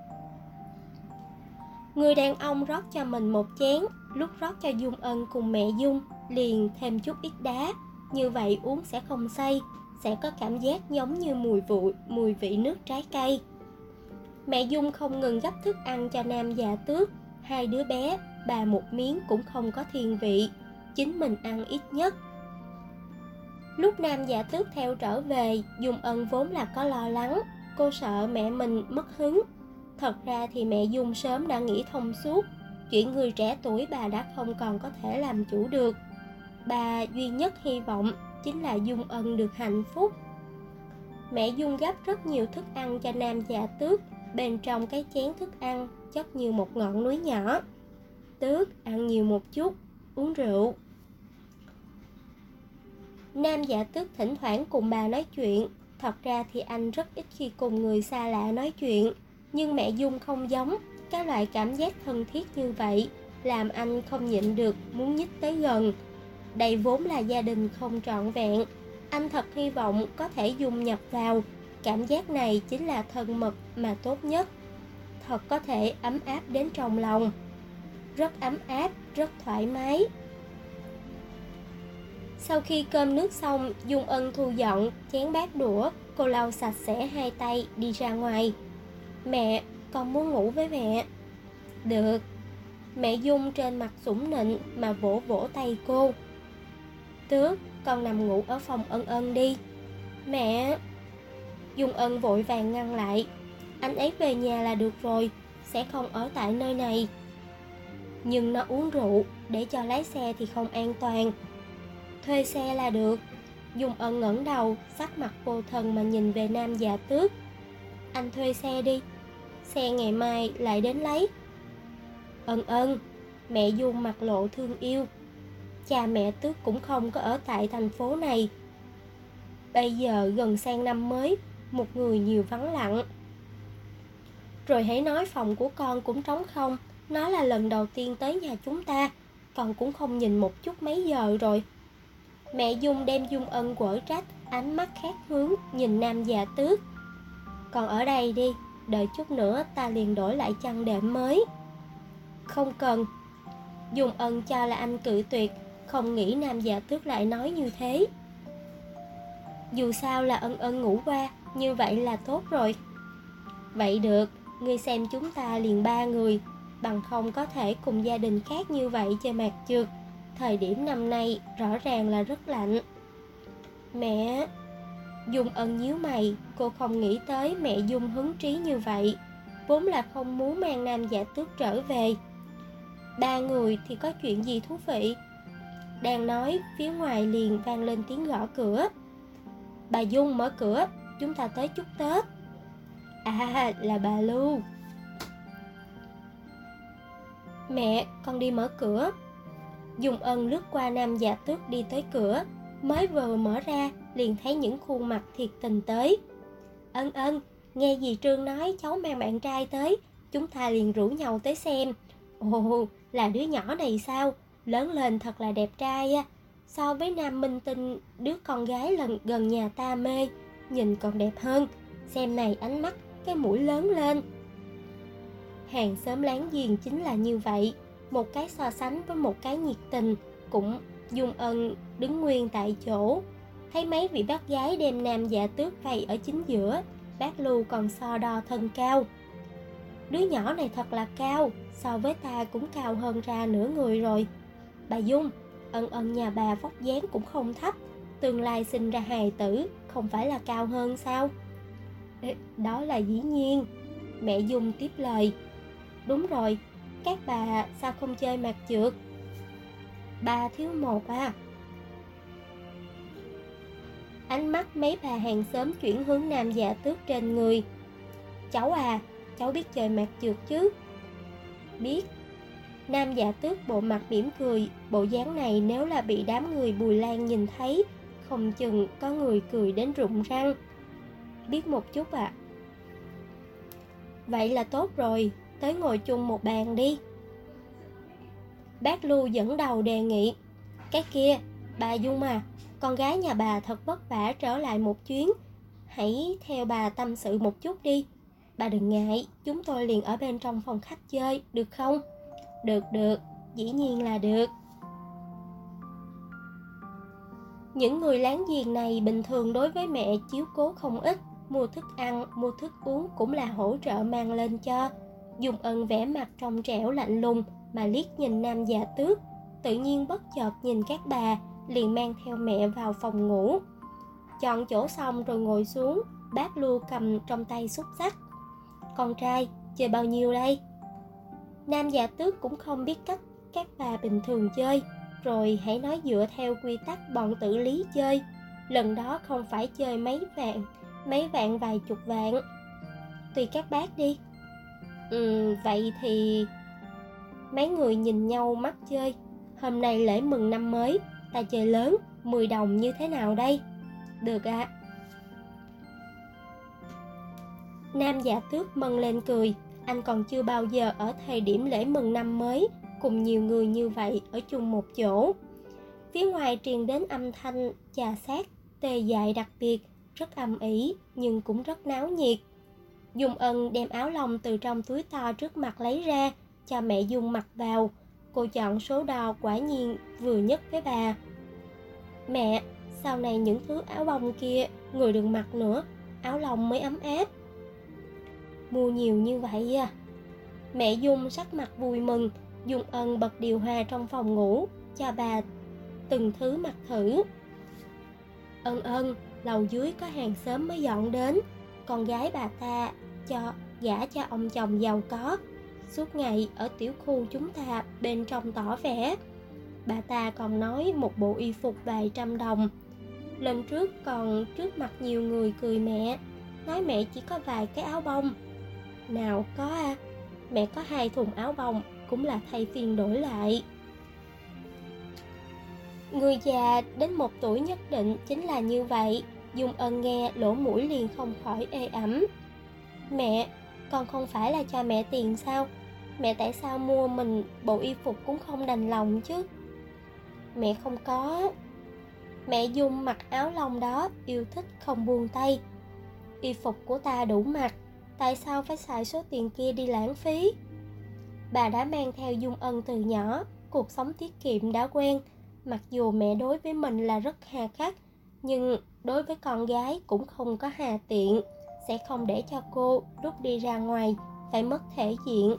Người đàn ông rót cho mình một chén, lúc rót cho Dung Ân cùng mẹ Dung liền thêm chút ít đá, như vậy uống sẽ không say, sẽ có cảm giác giống như mùi vị nước trái cây. Mẹ Dung không ngừng gấp thức ăn cho Nam Dạ Tước, hai đứa bé, bà một miếng cũng không có thiên vị, chính mình ăn ít nhất. Lúc Nam Dạ Tước theo trở về, Dung Ân vốn là có lo lắng, cô sợ mẹ mình mất hứng. Thật ra thì mẹ Dung sớm đã nghĩ thông suốt, chuyện người trẻ tuổi bà đã không còn có thể làm chủ được. Bà duy nhất hy vọng chính là Dung Ân được hạnh phúc. Mẹ Dung gấp rất nhiều thức ăn cho Nam Dạ Tước, bên trong cái chén thức ăn chất như một ngọn núi nhỏ. Tước, ăn nhiều một chút, uống rượu. Nam Dạ Tước thỉnh thoảng cùng bà nói chuyện, thật ra thì anh rất ít khi cùng người xa lạ nói chuyện. Nhưng mẹ Dung không giống, cái loại cảm giác thân thiết như vậy làm anh không nhịn được muốn nhích tới gần. Đây vốn là gia đình không trọn vẹn, anh thật hy vọng có thể dung nhập vào. Cảm giác này chính là thân mật mà tốt nhất, thật có thể ấm áp đến trong lòng. Rất ấm áp, rất thoải mái. Sau khi cơm nước xong, Dung Ân thu dọn chén bát đũa, cô lau sạch sẽ hai tay đi ra ngoài. Mẹ, con muốn ngủ với mẹ. Được. Mẹ Dung trên mặt sủng nịnh mà vỗ vỗ tay cô. Tước, con nằm ngủ ở phòng Ân Ân đi. Mẹ. Dung Ân vội vàng ngăn lại. Anh ấy về nhà là được rồi, sẽ không ở tại nơi này. Nhưng nó uống rượu, để cho lái xe thì không an toàn. Thuê xe là được. Dung Ân ngẩng đầu, sắc mặt vô thần mà nhìn về Nam Dạ Tước. Anh thuê xe đi, xe ngày mai lại đến lấy. Ân Ân. Mẹ Dung mặt lộ thương yêu. Cha mẹ Tước cũng không có ở tại thành phố này. Bây giờ gần sang năm mới, một người nhiều vắng lặng. Rồi hãy nói phòng của con cũng trống không. Nó là lần đầu tiên tới nhà chúng ta, con cũng không nhìn một chút mấy giờ rồi. Mẹ Dung đem Dung Ân quở trách, ánh mắt khác hướng nhìn Nam Dạ Tước. Còn ở đây đi, đợi chút nữa ta liền đổi lại chăn đệm mới. Không cần. Dung Ân cho là anh cự tuyệt, không nghĩ Nam Dạ Tước lại nói như thế. Dù sao là Ân Ân ngủ qua, như vậy là tốt rồi. Vậy được, ngươi xem chúng ta liền 3 người, bằng không có thể cùng gia đình khác như vậy chơi mạt trượt. Thời điểm năm nay rõ ràng là rất lạnh. Mẹ... Dung Ân nhíu mày, cô không nghĩ tới mẹ Dung hứng trí như vậy, vốn là không muốn mang Nam Dạ Tước trở về. 3 người thì có chuyện gì thú vị? Đang nói, phía ngoài liền vang lên tiếng gõ cửa. Bà Dung mở cửa, chúng ta tới chúc Tết. À, là bà Lưu. Mẹ, con đi mở cửa. Dung Ân lướt qua Nam Dạ Tước đi tới cửa, mới vừa mở ra liền thấy những khuôn mặt thiệt tình tới. Ân Ân, nghe dì Trương nói cháu mang bạn trai tới, chúng ta liền rủ nhau tới xem. Ồ, là đứa nhỏ này sao? Lớn lên thật là đẹp trai á. So với Nam Minh Tinh, đứa con gái gần nhà ta mê, nhìn còn đẹp hơn. Xem này ánh mắt, cái mũi lớn lên. Hàng xóm láng giềng chính là như vậy, một cái so sánh với một cái nhiệt tình. Cũng Dung Ân đứng nguyên tại chỗ, thấy mấy vị bác gái đem Nam Dạ Tước vây ở chính giữa. Bác Lưu còn so đo thân cao. Đứa nhỏ này thật là cao, so với ta cũng cao hơn ra nửa người rồi. Bà Dung, Ân Ân nhà bà vóc dáng cũng không thấp, tương lai sinh ra hài tử không phải là cao hơn sao? Đó là dĩ nhiên. Mẹ Dung tiếp lời. Đúng rồi, các bà sao không chơi mạt trượt? 3 thiếu 1 à. Ánh mắt mấy bà hàng xóm chuyển hướng Nam Dạ Tước trên người. Cháu à, cháu biết chơi mạt trượt chứ? Biết. Nam Dạ Tước bộ mặt mỉm cười, bộ dáng này nếu là bị đám người Bùi Lan nhìn thấy, không chừng có người cười đến rụng răng. Biết một chút ạ. Vậy là tốt rồi, tới ngồi chung một bàn đi. Bác Lưu dẫn đầu đề nghị. Cái kia, bà Dung à, con gái nhà bà thật vất vả trở lại một chuyến, hãy theo bà tâm sự một chút đi. Bà đừng ngại, chúng tôi liền ở bên trong phòng khách chơi, được không? Được, dĩ nhiên là được. Những người láng giềng này bình thường đối với mẹ chiếu cố không ít, mua thức ăn, mua thức uống cũng là hỗ trợ mang lên cho. Dung Ân vẻ mặt trong trẻo lạnh lùng mà liếc nhìn Nam Dạ Tước, tự nhiên bất chợt nhìn các bà, liền mang theo mẹ vào phòng ngủ. Chọn chỗ xong rồi ngồi xuống, bác Lưu cầm trong tay xúc xắc. Con trai, chơi bao nhiêu đây? Nam Dạ Tước cũng không biết cách các bà bình thường chơi, rồi hãy nói dựa theo quy tắc bọn tử lý chơi. Lần đó không phải chơi mấy vạn vài chục vạn. Tùy các bác đi. Vậy thì... Mấy người nhìn nhau mắc chơi. Hôm nay lễ mừng năm mới, ta chơi lớn, 10 đồng như thế nào đây? Được ạ. Nam Dạ Tước mân lên cười. Anh còn chưa bao giờ ở thời điểm lễ mừng năm mới cùng nhiều người như vậy ở chung một chỗ. Phía ngoài truyền đến âm thanh chà sát, tê dại đặc biệt, rất âm ỉ nhưng cũng rất náo nhiệt. Dung Ân đem áo lông từ trong túi to trước mặt lấy ra, cho mẹ Dung mặc vào. Cô chọn số đo quả nhiên vừa nhất với bà. Mẹ, sau này những thứ áo bông kia người đừng mặc nữa, áo lông mới ấm áp. Mua nhiều như vậy à? Mẹ Dung sắc mặt vui mừng. Dung Ân bật điều hòa trong phòng ngủ, cho bà từng thứ mặc thử. Ân, lầu dưới có hàng xóm mới dọn đến, con gái bà ta gả cho ông chồng giàu có, suốt ngày ở tiểu khu chúng ta bên trong tỏ vẻ. Bà ta còn nói một bộ y phục vài trăm đồng. Lần trước còn trước mặt nhiều người cười mẹ, nói mẹ chỉ có vài cái áo bông. Nào có à, mẹ có 2 thùng áo bông cũng là thay phiên đổi lại. Người già đến một tuổi nhất định chính là như vậy. Dung Ân nghe lỗ mũi liền không khỏi ê ẩm. Mẹ, con không phải là cho mẹ tiền sao? Mẹ tại sao mua mình bộ y phục cũng không đành lòng chứ? Mẹ không có. Mẹ Dung mặc áo lông đó, yêu thích không buông tay. Y phục của ta đủ mặc, tại sao phải xài số tiền kia đi lãng phí? Bà đã mang theo Dung Ân từ nhỏ, cuộc sống tiết kiệm đã quen. Mặc dù mẹ đối với mình là rất hà khắc, nhưng đối với con gái cũng không có hà tiện, sẽ không để cho cô lúc đi ra ngoài phải mất thể diện.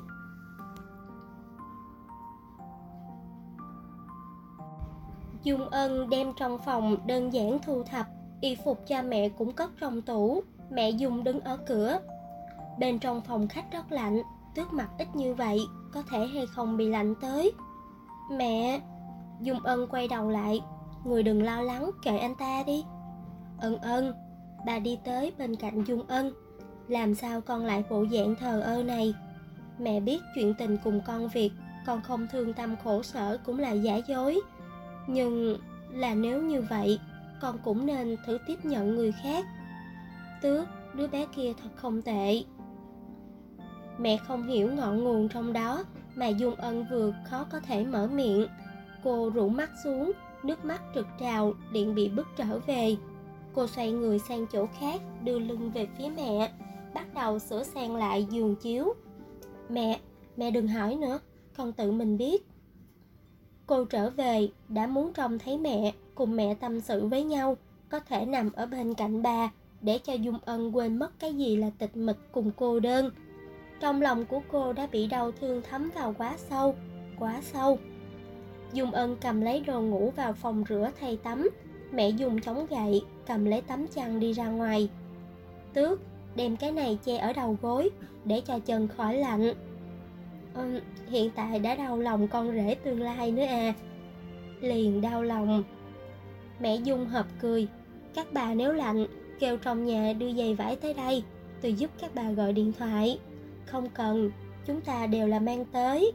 Dung Ân đem trong phòng đơn giản thu thập, y phục cha mẹ cũng cất trong tủ. Mẹ Dung đứng ở cửa. Bên trong phòng khách rất lạnh, Tước mặc ít như vậy, có thể hay không bị lạnh tới. Mẹ! Dung Ân quay đầu lại. Người đừng lo lắng, kệ anh ta đi. Ân. Bà đi tới bên cạnh Dung Ân. Làm sao con lại bộ dạng thờ ơ này? Mẹ biết chuyện tình cùng con việc, con không thương tâm khổ sở cũng là giả dối. Nhưng là nếu như vậy, con cũng nên thử tiếp nhận người khác. Tước, đứa bé kia thật không tệ. Mẹ không hiểu ngọn nguồn trong đó, mà Dung Ân vừa khó có thể mở miệng. Cô rũ mắt xuống, nước mắt trực trào, liền bị bứt trở về. Cô xoay người sang chỗ khác, đưa lưng về phía mẹ, bắt đầu sửa sang lại giường chiếu. Mẹ đừng hỏi nữa, con tự mình biết. Cô trở về, đã muốn trông thấy mẹ, cùng mẹ tâm sự với nhau, có thể nằm ở bên cạnh bà, để cho Dung Ân quên mất cái gì là tịch mịch cùng cô đơn. Trong lòng của cô đã bị đau thương thấm vào quá sâu. Dung Ân cầm lấy đồ ngủ vào phòng rửa thay tắm. Mẹ dùng chống gậy, cầm lấy tấm chăn đi ra ngoài. Tước, đem cái này che ở đầu gối, để cho chân khỏi lạnh. Hiện tại đã đau lòng con rể tương lai nữa à? Liền đau lòng. Mẹ Dung hợp cười. Các bà nếu lạnh, kêu trong nhà đưa giày vải tới đây, tôi giúp các bà gọi điện thoại. Không cần, chúng ta đều là mang tới.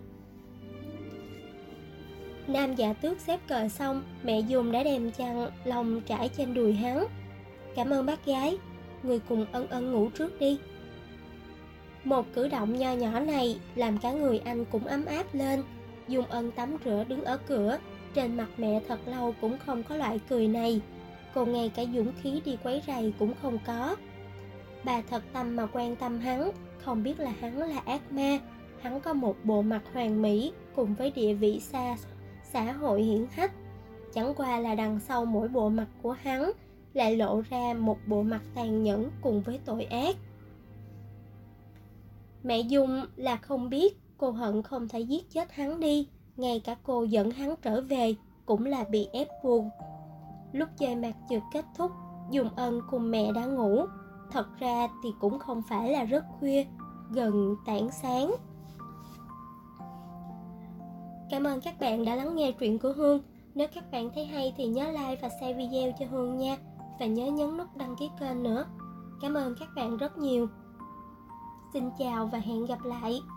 Nam Dạ Tước xếp cờ xong, mẹ Dung đã đem chăn lông trải trên đùi hắn. Cảm ơn bác gái, người cùng Ân ngủ trước đi. Một cử động nho nhỏ này làm cả người anh cũng ấm áp lên. Dung Ân tắm rửa đứng ở cửa, trên mặt mẹ thật lâu cũng không có loại cười này. Cô ngay cả dũng khí đi quấy rầy cũng không có. Bà thật tâm mà quan tâm hắn, không biết là hắn là ác ma. Hắn có một bộ mặt hoàn mỹ cùng với địa vị xã hội hiển hách. Chẳng qua là đằng sau mỗi bộ mặt của hắn lại lộ ra một bộ mặt tàn nhẫn cùng với tội ác. Mẹ Dung là không biết, cô hận không thể giết chết hắn đi. Ngay cả cô dẫn hắn trở về cũng là bị ép buộc. Lúc chơi mặt trượt kết thúc, Dung Ân cùng mẹ đã ngủ. Thật ra thì cũng không phải là rất khuya, gần tảng sáng. Cảm ơn các bạn đã lắng nghe truyện của Hương. Nếu các bạn thấy hay thì nhớ like và share video cho Hương nha. Và nhớ nhấn nút đăng ký kênh nữa. Cảm ơn các bạn rất nhiều. Xin chào và hẹn gặp lại.